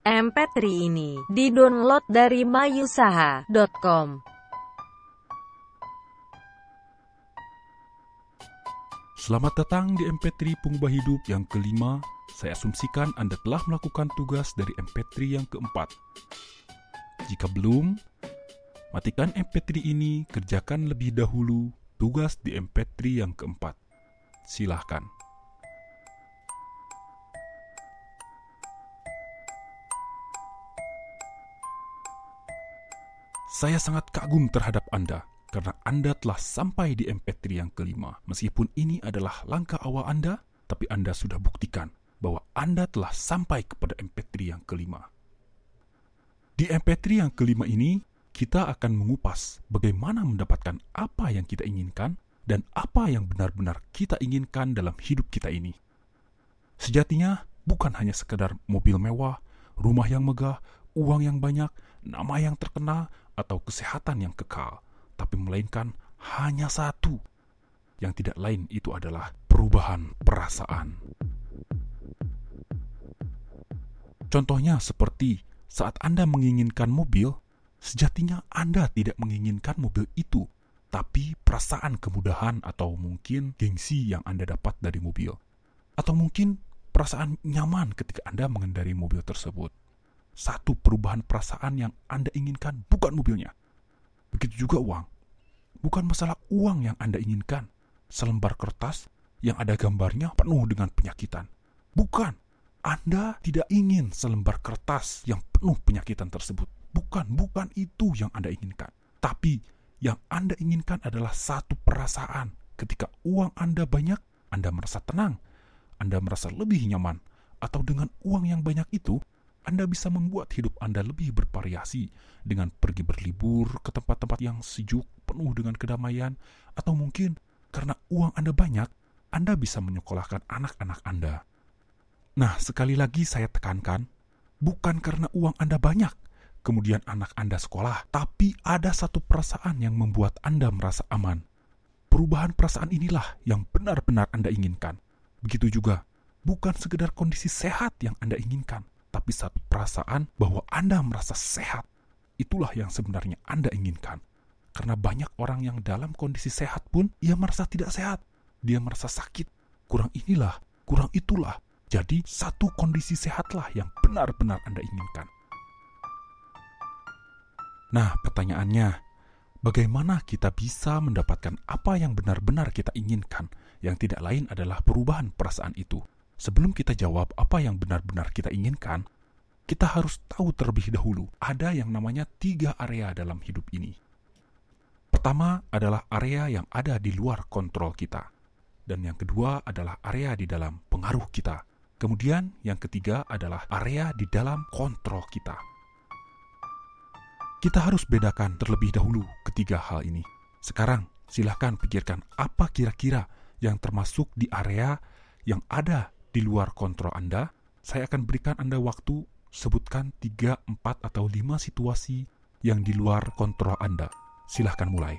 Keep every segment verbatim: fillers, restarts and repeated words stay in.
M P tiga ini di-download dari mayusaha dot com. Selamat datang di M P tiga Pengubah Hidup yang kelima. Saya asumsikan Anda telah melakukan tugas dari M P tiga yang keempat. Jika belum, matikan M P tiga ini, kerjakan lebih dahulu tugas di M P tiga yang keempat. Silahkan. Saya sangat kagum terhadap Anda, karena Anda telah sampai di M P tiga yang kelima. Meskipun ini adalah langkah awal Anda, tapi Anda sudah buktikan bahwa Anda telah sampai kepada M P tiga yang kelima. Di M P tiga yang kelima ini, kita akan mengupas bagaimana mendapatkan apa yang kita inginkan dan apa yang benar-benar kita inginkan dalam hidup kita ini. Sejatinya, bukan hanya sekedar mobil mewah, rumah yang megah, uang yang banyak, nama yang terkenal, atau kesehatan yang kekal, tapi melainkan hanya satu. Yang tidak lain itu adalah perubahan perasaan. Contohnya seperti saat Anda menginginkan mobil, sejatinya Anda tidak menginginkan mobil itu, tapi perasaan kemudahan atau mungkin gengsi yang Anda dapat dari mobil. Atau mungkin perasaan nyaman ketika Anda mengendarai mobil tersebut. Satu perubahan perasaan yang Anda inginkan bukan mobilnya. Begitu juga uang. Bukan masalah uang yang Anda inginkan. Selembar kertas yang ada gambarnya penuh dengan penyakitan. Bukan. Anda tidak ingin selembar kertas yang penuh penyakitan tersebut. Bukan, bukan itu yang Anda inginkan. Tapi yang Anda inginkan adalah satu perasaan. Ketika uang Anda banyak, Anda merasa tenang. Anda merasa lebih nyaman. Atau dengan uang yang banyak itu, Anda bisa membuat hidup Anda lebih bervariasi dengan pergi berlibur ke tempat-tempat yang sejuk, penuh dengan kedamaian, atau mungkin karena uang Anda banyak, Anda bisa menyekolahkan anak-anak Anda. Nah, sekali lagi saya tekankan, bukan karena uang Anda banyak, kemudian anak Anda sekolah, tapi ada satu perasaan yang membuat Anda merasa aman. Perubahan perasaan inilah yang benar-benar Anda inginkan. Begitu juga, bukan sekedar kondisi sehat yang Anda inginkan, tapi satu perasaan bahwa Anda merasa sehat. Itulah yang sebenarnya Anda inginkan. Karena banyak orang yang dalam kondisi sehat pun, ia merasa tidak sehat. Dia merasa sakit. Kurang inilah, kurang itulah. Jadi, satu kondisi sehatlah yang benar-benar Anda inginkan. Nah, pertanyaannya, bagaimana kita bisa mendapatkan apa yang benar-benar kita inginkan, yang tidak lain adalah perubahan perasaan itu? Sebelum kita jawab apa yang benar-benar kita inginkan, kita harus tahu terlebih dahulu ada yang namanya tiga area dalam hidup ini. Pertama adalah area yang ada di luar kontrol kita. Dan yang kedua adalah area di dalam pengaruh kita. Kemudian yang ketiga adalah area di dalam kontrol kita. Kita harus bedakan terlebih dahulu ketiga hal ini. Sekarang silahkan pikirkan apa kira-kira yang termasuk di area yang ada di luar kontrol Anda. Saya akan berikan Anda waktu, sebutkan tiga, empat, atau lima situasi yang di luar kontrol Anda. Silahkan mulai.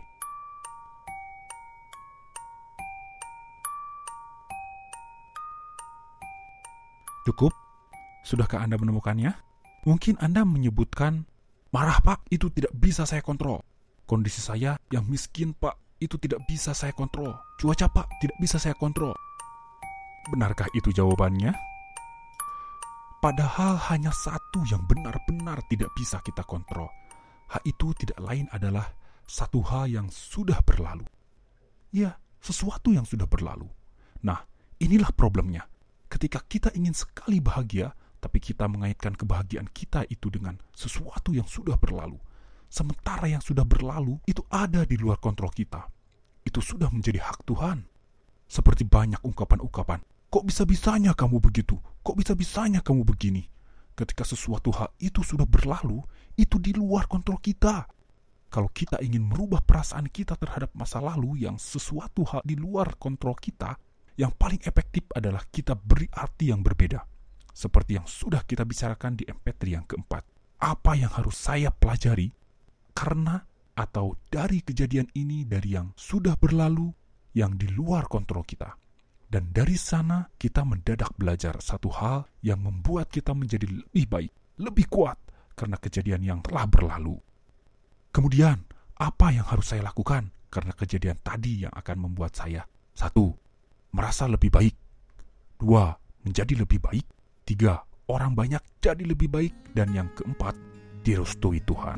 Cukup? Sudahkah Anda menemukannya? Mungkin Anda menyebutkan, marah Pak, itu tidak bisa saya kontrol. Kondisi saya yang miskin Pak, itu tidak bisa saya kontrol. Cuaca Pak, tidak bisa saya kontrol. Benarkah itu jawabannya? Padahal hanya satu yang benar-benar tidak bisa kita kontrol. Hal itu tidak lain adalah satu hal yang sudah berlalu. Ya, sesuatu yang sudah berlalu. Nah, inilah problemnya. Ketika kita ingin sekali bahagia, tapi kita mengaitkan kebahagiaan kita itu dengan sesuatu yang sudah berlalu. Sementara yang sudah berlalu itu ada di luar kontrol kita. Itu sudah menjadi hak Tuhan. Seperti banyak ungkapan-ungkapan, kok bisa-bisanya kamu begitu? Kok bisa-bisanya kamu begini? Ketika sesuatu hal itu sudah berlalu, itu di luar kontrol kita. Kalau kita ingin merubah perasaan kita terhadap masa lalu yang sesuatu hal di luar kontrol kita, yang paling efektif adalah kita beri arti yang berbeda. Seperti yang sudah kita bicarakan di M P tiga yang keempat. Apa yang harus saya pelajari? Karena atau dari kejadian ini, dari yang sudah berlalu, yang di luar kontrol kita. Dan dari sana kita mendadak belajar satu hal yang membuat kita menjadi lebih baik. lebih kuat karena kejadian yang telah berlalu. Kemudian, apa yang harus saya lakukan karena kejadian tadi yang akan membuat saya satu. Merasa lebih baik. Dua. Menjadi lebih baik. Tiga. Orang banyak jadi lebih baik. Dan yang keempat, direstui Tuhan.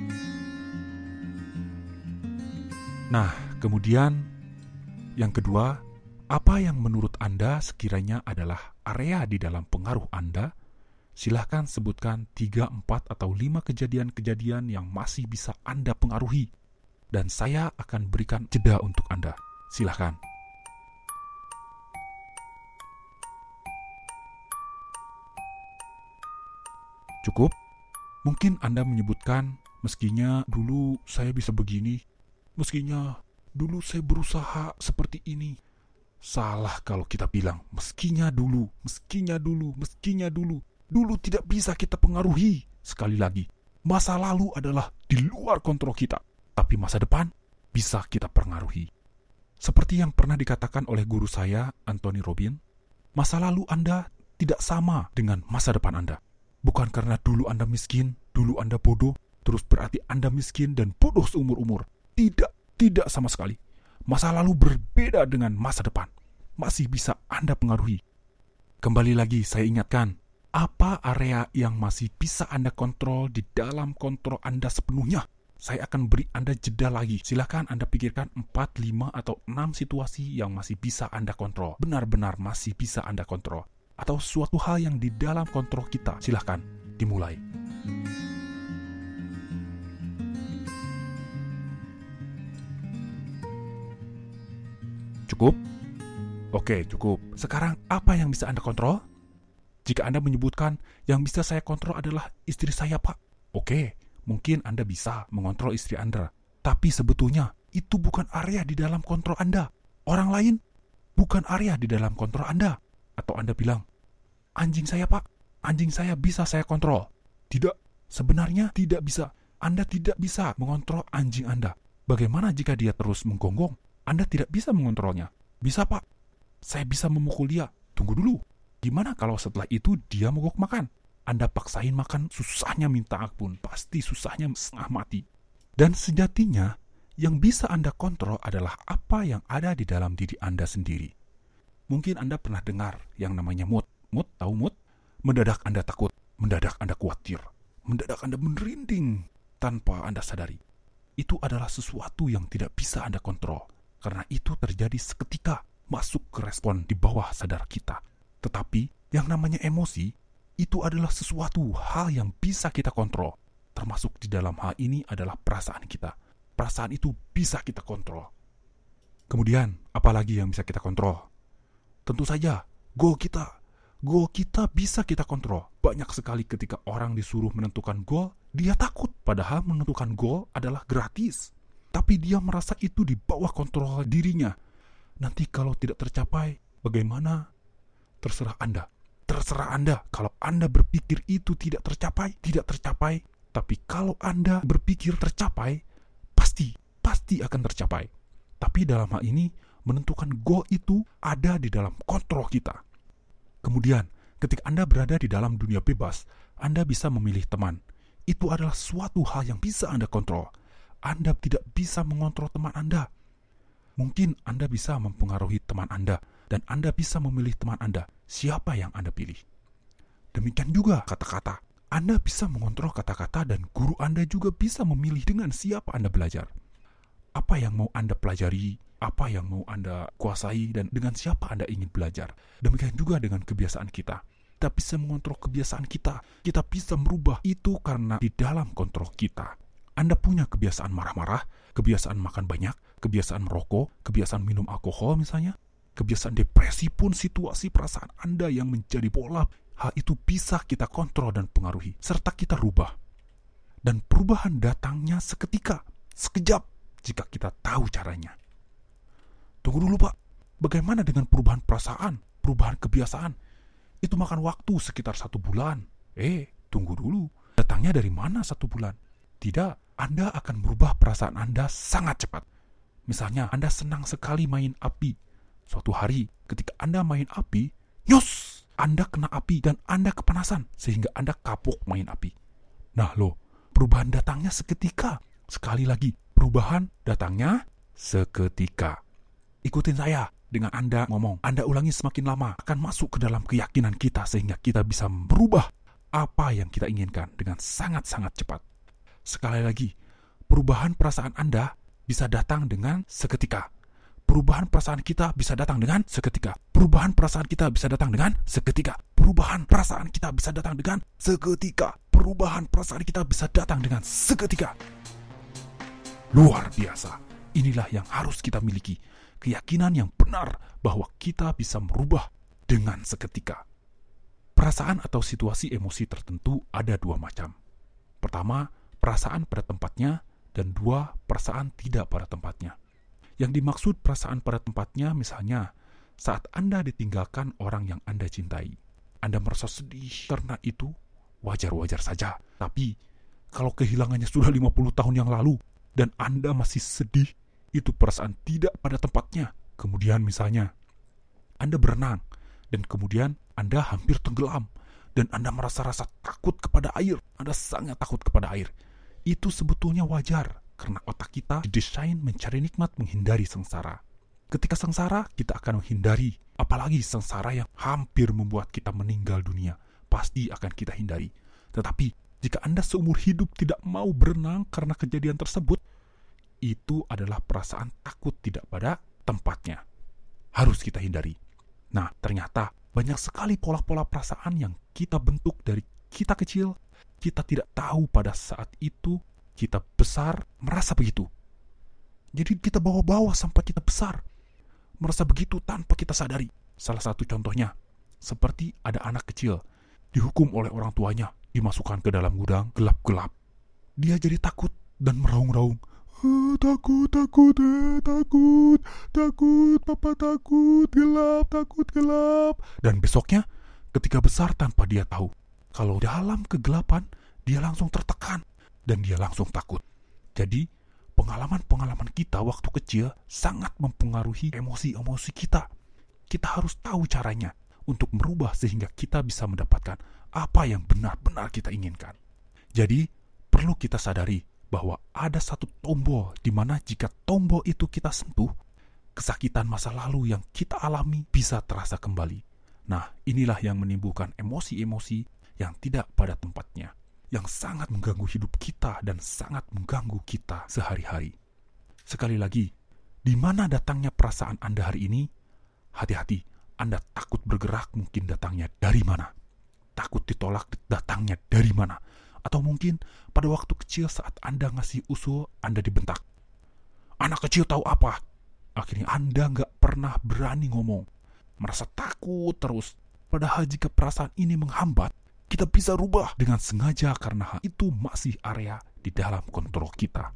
Nah, kemudian yang kedua, apa yang menurut Anda sekiranya adalah area di dalam pengaruh Anda? Silahkan sebutkan tiga, empat, atau lima kejadian-kejadian yang masih bisa Anda pengaruhi. Dan saya akan berikan jeda untuk Anda. Silahkan. Cukup? Mungkin Anda menyebutkan, meskinya dulu saya bisa begini, meskinya dulu saya berusaha seperti ini. Salah kalau kita bilang, meskinya dulu, meskinya dulu, meskinya dulu. Dulu tidak bisa kita pengaruhi. Sekali lagi, masa lalu adalah di luar kontrol kita. Tapi masa depan bisa kita pengaruhi. Seperti yang pernah dikatakan oleh guru saya, Anthony Robbins, masa lalu Anda tidak sama dengan masa depan Anda. Bukan karena dulu Anda miskin, dulu Anda bodoh, terus berarti Anda miskin dan bodoh seumur-umur. Tidak, tidak sama sekali. Masa lalu berbeda dengan masa depan. Masih bisa Anda pengaruhi. Kembali lagi saya ingatkan, apa area yang masih bisa Anda kontrol di dalam kontrol Anda sepenuhnya? Saya akan beri Anda jeda lagi. Silakan Anda pikirkan empat, lima, atau enam situasi yang masih bisa Anda kontrol. Benar-benar masih bisa Anda kontrol. Atau suatu hal yang di dalam kontrol kita. Silakan dimulai. Cukup? Oke, cukup. Sekarang apa yang bisa Anda kontrol? Jika Anda menyebutkan, yang bisa saya kontrol adalah istri saya, Pak. Oke, mungkin Anda bisa mengontrol istri Anda. Tapi sebetulnya, itu bukan area di dalam kontrol Anda. Orang lain, bukan area di dalam kontrol Anda. Atau Anda bilang, anjing saya, Pak. Anjing saya bisa saya kontrol. Tidak, sebenarnya tidak bisa. Anda tidak bisa mengontrol anjing Anda. Bagaimana jika dia terus menggonggong? Anda tidak bisa mengontrolnya. Bisa, Pak. Saya bisa memukul dia. Tunggu dulu. Gimana kalau setelah itu dia mogok makan? Anda paksain makan, susahnya minta ampun. Pasti susahnya setengah mati. Dan sejatinya, yang bisa Anda kontrol adalah apa yang ada di dalam diri Anda sendiri. Mungkin Anda pernah dengar yang namanya mood. Mood, tahu mood? Mendadak Anda takut. Mendadak Anda khawatir. Mendadak Anda merinding tanpa Anda sadari. Itu adalah sesuatu yang tidak bisa Anda kontrol. Karena itu terjadi seketika masuk ke respon di bawah sadar kita. Tetapi yang namanya emosi itu adalah sesuatu hal yang bisa kita kontrol. Termasuk di dalam hal ini adalah perasaan kita. Perasaan itu bisa kita kontrol. Kemudian, apalagi yang bisa kita kontrol? Tentu saja, goal kita. Goal kita bisa kita kontrol. Banyak sekali ketika orang disuruh menentukan goal, dia takut. Padahal menentukan goal adalah gratis. Tapi dia merasa itu di bawah kontrol dirinya. Nanti kalau tidak tercapai, bagaimana? Terserah Anda. Terserah Anda. Kalau Anda berpikir itu tidak tercapai, tidak tercapai. Tapi kalau Anda berpikir tercapai, pasti, pasti akan tercapai. Tapi dalam hal ini, menentukan goal itu ada di dalam kontrol kita. Kemudian, ketika Anda berada di dalam dunia bebas, Anda bisa memilih teman. Itu adalah suatu hal yang bisa Anda kontrol. Anda tidak bisa mengontrol teman Anda. Mungkin Anda bisa mempengaruhi teman Anda, dan Anda bisa memilih teman Anda, siapa yang Anda pilih. Demikian juga kata-kata. Anda bisa mengontrol kata-kata dan guru Anda juga bisa memilih dengan siapa Anda belajar. Apa yang mau Anda pelajari, apa yang mau Anda kuasai, dan dengan siapa Anda ingin belajar. Demikian juga dengan kebiasaan kita. Kita bisa mengontrol kebiasaan kita. Kita bisa merubah itu karena di dalam kontrol kita. Anda punya kebiasaan marah-marah, kebiasaan makan banyak, kebiasaan merokok, kebiasaan minum alkohol misalnya, kebiasaan depresi pun situasi perasaan Anda yang menjadi pola, hal itu bisa kita kontrol dan pengaruhi, serta kita rubah. Dan perubahan datangnya seketika, sekejap, jika kita tahu caranya. Tunggu dulu, Pak, bagaimana dengan perubahan perasaan, perubahan kebiasaan? Itu makan waktu sekitar satu bulan. Eh, tunggu dulu, datangnya dari mana satu bulan? Tidak, Anda akan merubah perasaan Anda sangat cepat. Misalnya, Anda senang sekali main api. Suatu hari, ketika Anda main api, nyos! Anda kena api dan Anda kepanasan sehingga Anda kapok main api. Nah loh, perubahan datangnya seketika. Sekali lagi, perubahan datangnya seketika. Ikutin saya. Dengan Anda ngomong, Anda ulangi semakin lama, akan masuk ke dalam keyakinan kita sehingga kita bisa merubah apa yang kita inginkan dengan sangat-sangat cepat. Sekali lagi, perubahan perasaan Anda bisa datang dengan seketika. Perubahan perasaan kita bisa datang dengan seketika. Perubahan perasaan kita bisa datang dengan seketika. Perubahan perasaan kita bisa datang dengan seketika. Perubahan perasaan kita bisa datang dengan seketika. Luar biasa. Inilah yang harus kita miliki. Keyakinan yang benar bahwa kita bisa merubah dengan seketika. Perasaan atau situasi emosi tertentu ada dua macam. Pertama, perasaan pada tempatnya, dan dua, perasaan tidak pada tempatnya. Yang dimaksud perasaan pada tempatnya misalnya, saat Anda ditinggalkan orang yang Anda cintai. Anda merasa sedih karena itu wajar-wajar saja. Tapi, kalau kehilangannya sudah lima puluh tahun yang lalu, dan Anda masih sedih, itu perasaan tidak pada tempatnya. Kemudian misalnya, Anda berenang, dan kemudian Anda hampir tenggelam, dan Anda merasa rasa takut kepada air. Anda sangat takut kepada air. Itu sebetulnya wajar, karena otak kita didesain mencari nikmat menghindari sengsara. Ketika sengsara, kita akan menghindari. Apalagi sengsara yang hampir membuat kita meninggal dunia, pasti akan kita hindari. Tetapi, jika Anda seumur hidup tidak mau berenang karena kejadian tersebut, itu adalah perasaan takut tidak pada tempatnya. Harus kita hindari. Nah, ternyata banyak sekali pola-pola perasaan yang kita bentuk dari kita kecil. Kita tidak tahu pada saat itu kita besar merasa begitu. Jadi kita bawa-bawa sampai kita besar merasa begitu tanpa kita sadari. Salah satu contohnya, seperti ada anak kecil dihukum oleh orang tuanya, dimasukkan ke dalam gudang gelap-gelap. Dia jadi takut dan meraung-raung. Oh, takut, takut, eh, takut, takut, papa takut, gelap, takut, gelap. Dan besoknya, ketika besar tanpa dia tahu, kalau dalam kegelapan, dia langsung tertekan, dan dia langsung takut. Jadi, pengalaman-pengalaman kita waktu kecil sangat mempengaruhi emosi-emosi kita. Kita harus tahu caranya untuk merubah sehingga kita bisa mendapatkan apa yang benar-benar kita inginkan. Jadi, perlu kita sadari bahwa ada satu tombol di mana jika tombol itu kita sentuh, kesakitan masa lalu yang kita alami bisa terasa kembali. Nah, inilah yang menimbulkan emosi-emosi yang tidak pada tempatnya, yang sangat mengganggu hidup kita dan sangat mengganggu kita sehari-hari. Sekali lagi, di mana datangnya perasaan Anda hari ini? Hati-hati, Anda takut bergerak mungkin datangnya dari mana? Takut ditolak datangnya dari mana? Atau mungkin pada waktu kecil saat Anda ngasih usul, Anda dibentak. Anak kecil tahu apa? Akhirnya Anda nggak pernah berani ngomong. Merasa takut terus. Padahal jika perasaan ini menghambat, kita bisa rubah dengan sengaja karena hal itu masih area di dalam kontrol kita.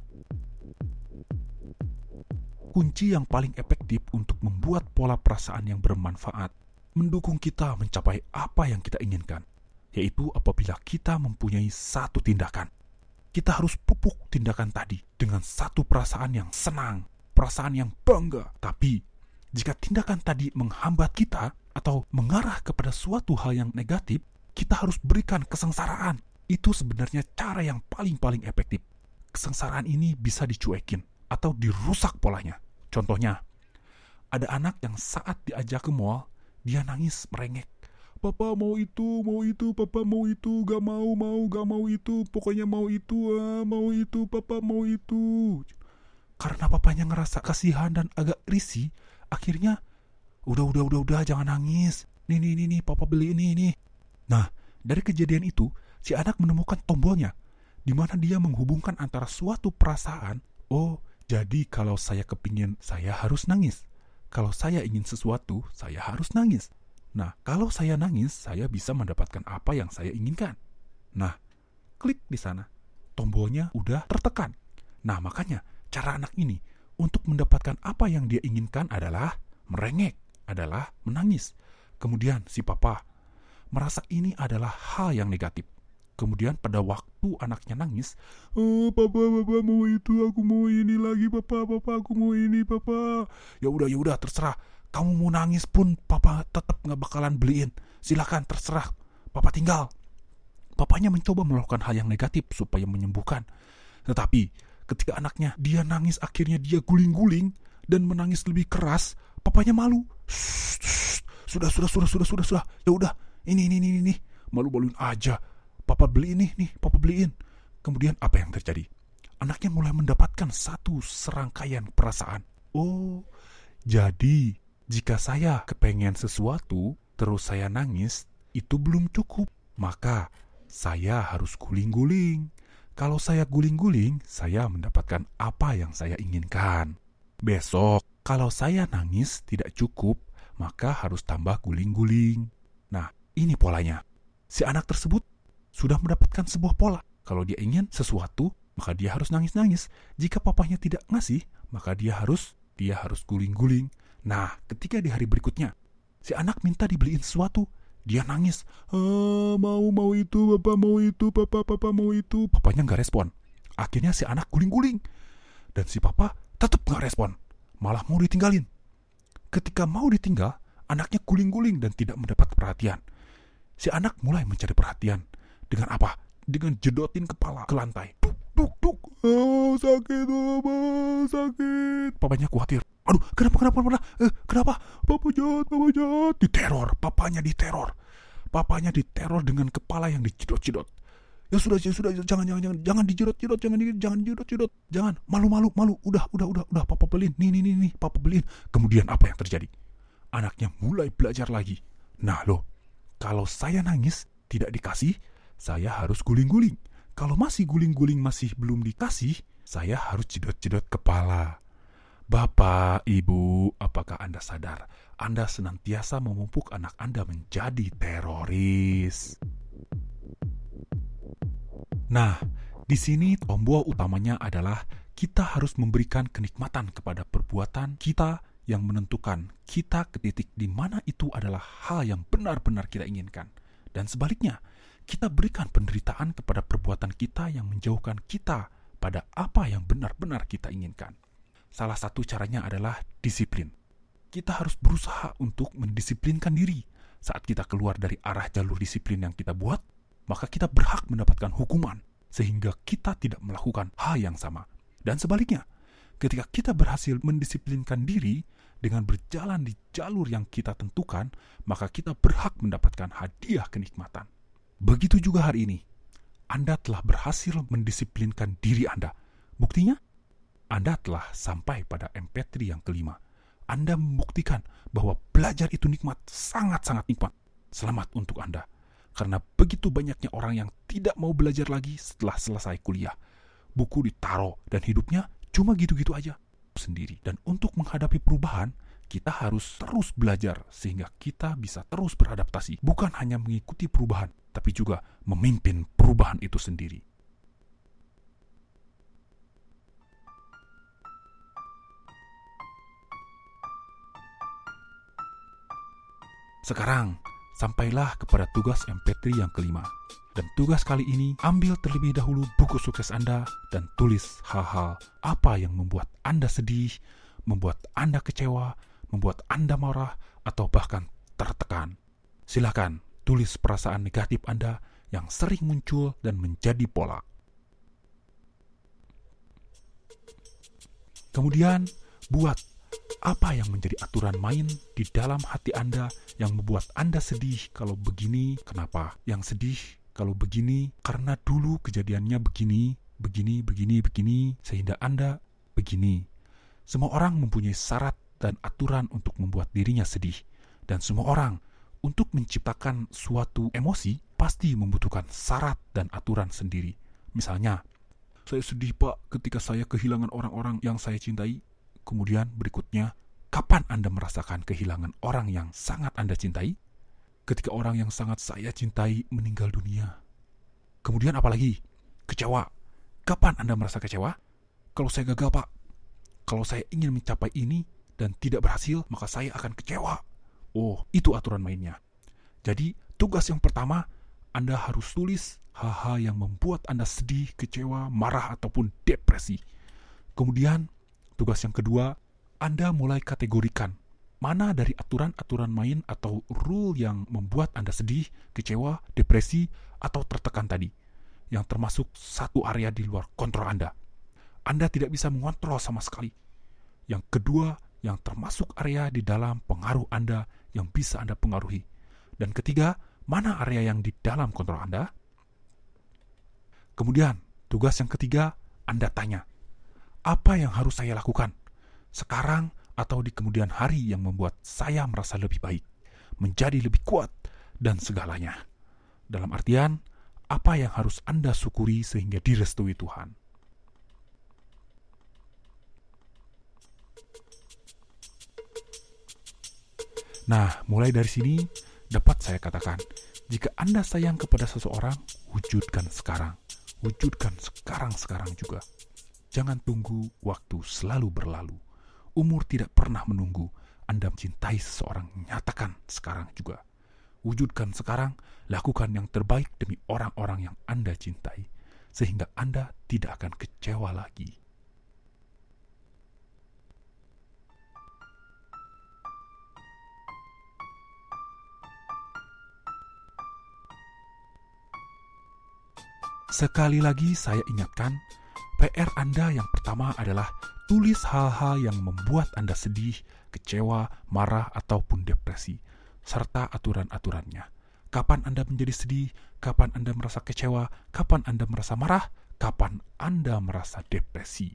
Kunci yang paling efektif untuk membuat pola perasaan yang bermanfaat mendukung kita mencapai apa yang kita inginkan, yaitu apabila kita mempunyai satu tindakan. Kita harus pupuk tindakan tadi dengan satu perasaan yang senang, perasaan yang bangga. Tapi, jika tindakan tadi menghambat kita atau mengarah kepada suatu hal yang negatif, kita harus berikan kesengsaraan. Itu sebenarnya cara yang paling-paling efektif. Kesengsaraan ini bisa dicuekin atau dirusak polanya. Contohnya, ada anak yang saat diajak ke mall, dia nangis merengek. Papa mau itu, mau itu, papa mau itu, gak mau, mau, gak mau itu, pokoknya mau itu, ah, mau itu, papa mau itu. Karena papanya ngerasa kasihan dan agak risih, akhirnya, udah, udah, udah, udah, jangan nangis. Nih, nih, nih, nih, papa beli ini, ini. Nah, dari kejadian itu, si anak menemukan tombolnya, di mana dia menghubungkan antara suatu perasaan, oh, jadi kalau saya kepingin, saya harus nangis. Kalau saya ingin sesuatu, saya harus nangis. Nah, kalau saya nangis, saya bisa mendapatkan apa yang saya inginkan. Nah, klik di sana. Tombolnya udah tertekan. Nah, makanya cara anak ini untuk mendapatkan apa yang dia inginkan adalah merengek, adalah menangis. Kemudian si papa merasa ini adalah hal yang negatif. Kemudian pada waktu anaknya nangis, oh papa, papa mau itu, aku mau ini lagi, papa, papa, aku mau ini, papa. Ya udah, ya udah, terserah. Kamu mau nangis pun papa tetap nggak bakalan beliin. Silakan, terserah, papa tinggal. Papanya mencoba melakukan hal yang negatif supaya menyembuhkan. Tetapi ketika anaknya dia nangis, akhirnya dia guling-guling dan menangis lebih keras, papanya malu. Sudah, sudah, sudah, sudah, sudah, sudah. Ya udah, ini, ini, ini, ini. Malu-maluin aja. Papa beli ini, nih, papa beliin. Kemudian apa yang terjadi? Anaknya mulai mendapatkan satu serangkaian perasaan. Oh, jadi jika saya kepengen sesuatu, terus saya nangis, itu belum cukup. Maka saya harus guling-guling. Kalau saya guling-guling, saya mendapatkan apa yang saya inginkan. Besok, kalau saya nangis tidak cukup, maka harus tambah guling-guling. Nah, ini polanya. Si anak tersebut sudah mendapatkan sebuah pola. Kalau dia ingin sesuatu, maka dia harus nangis-nangis. Jika papanya tidak ngasih, maka dia harus dia harus guling-guling. Nah, ketika di hari berikutnya, si anak minta dibeliin sesuatu, dia nangis. Ah, mau, mau itu, papa mau itu, papa, papa mau itu. Papanya nggak respon. Akhirnya si anak guling-guling. Dan si papa tetap nggak respon. Malah mau ditinggalin. Ketika mau ditinggal, anaknya guling-guling dan tidak mendapat perhatian. Si anak mulai mencari perhatian. Dengan apa? Dengan jedotin kepala ke lantai. Duk, duk, duk. Oh, sakit, papa, sakit. Papanya khawatir. Aduh, kenapa, kenapa, kenapa? Eh, kenapa? Papa jahat, papa jahat. Diteror, papanya diteror. Papanya diteror dengan kepala yang dijedot-jedot. Ya sudah, ya sudah, jangan, jangan, jangan, jangan dijedot-jedot, jangan, jangan dijedot-jedot, jangan. Malu, malu, malu. Udah, udah, udah, udah. Papa beliin. Nih, nih, nih, nih. Papa beliin. Kemudian apa yang terjadi? Anaknya mulai belajar lagi. Nah, loh, kalau saya nangis tidak dikasih, saya harus guling-guling. Kalau masih guling-guling masih belum dikasih, saya harus jedot-jedot kepala. Bapak, Ibu, apakah Anda sadar? Anda senantiasa memupuk anak Anda menjadi teroris. Nah, di sini tombol utamanya adalah kita harus memberikan kenikmatan kepada perbuatan kita yang menentukan kita ke titik di mana itu adalah hal yang benar-benar kita inginkan. Dan sebaliknya, kita berikan penderitaan kepada perbuatan kita yang menjauhkan kita pada apa yang benar-benar kita inginkan. Salah satu caranya adalah disiplin. Kita harus berusaha untuk mendisiplinkan diri. Saat kita keluar dari arah jalur disiplin yang kita buat, maka kita berhak mendapatkan hukuman, sehingga kita tidak melakukan hal yang sama. Dan sebaliknya, ketika kita berhasil mendisiplinkan diri dengan berjalan di jalur yang kita tentukan, maka kita berhak mendapatkan hadiah kenikmatan. Begitu juga hari ini, Anda telah berhasil mendisiplinkan diri Anda. Buktinya, Anda telah sampai pada M P tiga yang kelima. Anda membuktikan bahwa belajar itu nikmat, sangat-sangat nikmat. Selamat untuk Anda. Karena begitu banyaknya orang yang tidak mau belajar lagi setelah selesai kuliah. Buku ditaruh dan hidupnya cuma gitu-gitu aja sendiri. Dan untuk menghadapi perubahan, kita harus terus belajar sehingga kita bisa terus beradaptasi. Bukan hanya mengikuti perubahan, tapi juga memimpin perubahan itu sendiri. Sekarang, sampailah kepada tugas M P tiga yang kelima. Dan tugas kali ini, ambil terlebih dahulu buku sukses Anda dan tulis hal-hal apa yang membuat Anda sedih, membuat Anda kecewa, membuat Anda marah, atau bahkan tertekan. Silakan tulis perasaan negatif Anda yang sering muncul dan menjadi pola. Kemudian, buat apa yang menjadi aturan main di dalam hati Anda yang membuat Anda sedih kalau begini, kenapa? Yang sedih kalau begini, karena dulu kejadiannya begini, begini, begini, begini, sehingga Anda begini. Semua orang mempunyai syarat dan aturan untuk membuat dirinya sedih. Dan semua orang, untuk menciptakan suatu emosi, pasti membutuhkan syarat dan aturan sendiri. Misalnya, saya sedih Pak ketika saya kehilangan orang-orang yang saya cintai. Kemudian berikutnya, kapan Anda merasakan kehilangan orang yang sangat Anda cintai? Ketika orang yang sangat saya cintai meninggal dunia. Kemudian apalagi? Kecewa. Kapan Anda merasa kecewa? Kalau saya gagal Pak. Kalau saya ingin mencapai ini dan tidak berhasil, maka saya akan kecewa. Oh, itu aturan mainnya. Jadi, tugas yang pertama, Anda harus tulis hal-hal yang membuat Anda sedih, kecewa, marah, ataupun depresi. Kemudian, tugas yang kedua, Anda mulai kategorikan mana dari aturan-aturan main atau rule yang membuat Anda sedih, kecewa, depresi, atau tertekan tadi, yang termasuk satu area di luar kontrol Anda. Anda tidak bisa mengontrol sama sekali. Yang kedua, yang termasuk area di dalam pengaruh Anda yang bisa Anda pengaruhi. Dan ketiga, mana area yang di dalam kontrol Anda? Kemudian, tugas yang ketiga, Anda tanya, apa yang harus saya lakukan sekarang atau di kemudian hari yang membuat saya merasa lebih baik, menjadi lebih kuat, dan segalanya. Dalam artian, apa yang harus Anda syukuri sehingga direstui Tuhan. Nah, mulai dari sini, dapat saya katakan, jika Anda sayang kepada seseorang, wujudkan sekarang. Wujudkan sekarang-sekarang juga. Jangan tunggu waktu selalu berlalu. Umur tidak pernah menunggu. Anda mencintai seseorang, nyatakan sekarang juga. Wujudkan sekarang, lakukan yang terbaik demi orang-orang yang Anda cintai, sehingga Anda tidak akan kecewa lagi. Sekali lagi saya ingatkan, P R Anda yang pertama adalah tulis hal-hal yang membuat Anda sedih, kecewa, marah, ataupun depresi, serta aturan-aturannya. Kapan Anda menjadi sedih, kapan Anda merasa kecewa, kapan Anda merasa marah, kapan Anda merasa depresi.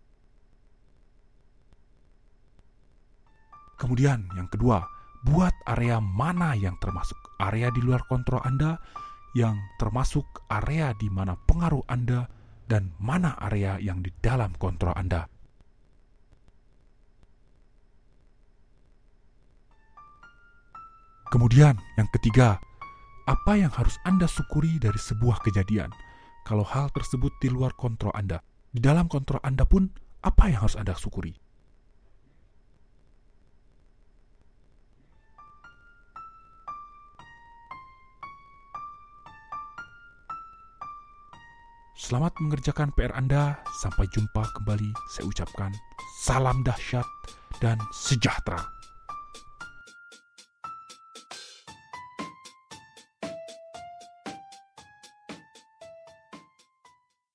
Kemudian yang kedua, buat area mana yang termasuk area di luar kontrol Anda, yang termasuk area di mana pengaruh Anda, dan mana area yang di dalam kontrol Anda. Kemudian yang ketiga, apa yang harus Anda syukuri dari sebuah kejadian? Kalau hal tersebut di luar kontrol Anda, di dalam kontrol Anda pun, apa yang harus Anda syukuri? Selamat mengerjakan P R Anda. Sampai jumpa kembali. Saya ucapkan salam dahsyat dan sejahtera.